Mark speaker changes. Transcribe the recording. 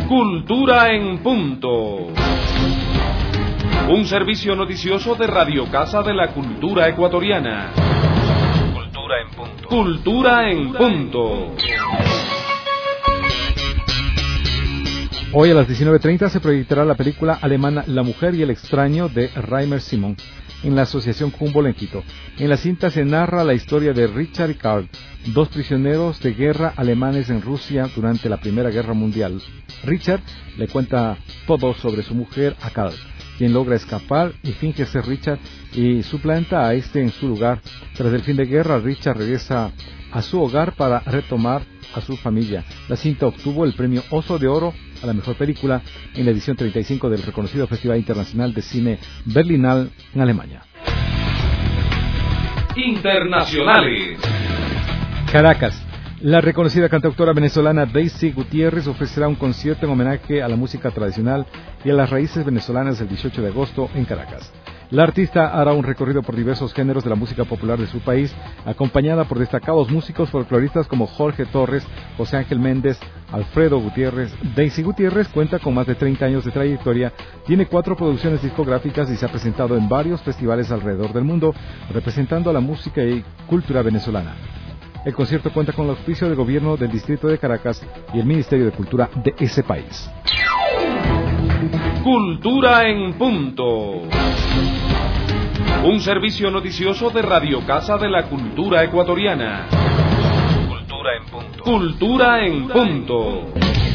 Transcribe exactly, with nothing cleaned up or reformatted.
Speaker 1: Cultura en punto. Un servicio noticioso de Radio Casa de la Cultura Ecuatoriana.
Speaker 2: Cultura en punto.
Speaker 1: Cultura en punto.
Speaker 3: Hoy a las diecinueve treinta se proyectará la película alemana La mujer y el extraño de Reimer Simon en la Asociación Humboldt en Quito. En la cinta se narra la historia de Richard y Karl, dos prisioneros de guerra alemanes en Rusia durante la Primera Guerra Mundial. Richard le cuenta todo sobre su mujer a Karl, quien logra escapar y finge ser Richard y suplanta a este en su lugar. Tras el fin de guerra, Richard regresa a su hogar para retomar a su familia. La cinta obtuvo el premio Oso de Oro a la mejor película en la edición treinta y cinco del reconocido Festival Internacional de Cine Berlinale en Alemania.
Speaker 1: Internacionales.
Speaker 3: Caracas. La reconocida cantautora venezolana Daisy Gutiérrez ofrecerá un concierto en homenaje a la música tradicional y a las raíces venezolanas el dieciocho de agosto en Caracas. La artista hará un recorrido por diversos géneros de la música popular de su país, acompañada por destacados músicos folcloristas como Jorge Torres, José Ángel Méndez, Alfredo Gutiérrez. Daisy Gutiérrez cuenta con más de treinta años de trayectoria, tiene cuatro producciones discográficas y se ha presentado en varios festivales alrededor del mundo, representando a la música y cultura venezolana. El concierto cuenta con el auspicio del gobierno del Distrito de Caracas y el Ministerio de Cultura de ese país.
Speaker 1: Cultura en punto. Un servicio noticioso de Radio Casa de la Cultura Ecuatoriana.
Speaker 2: Cultura en punto.
Speaker 1: Cultura en punto.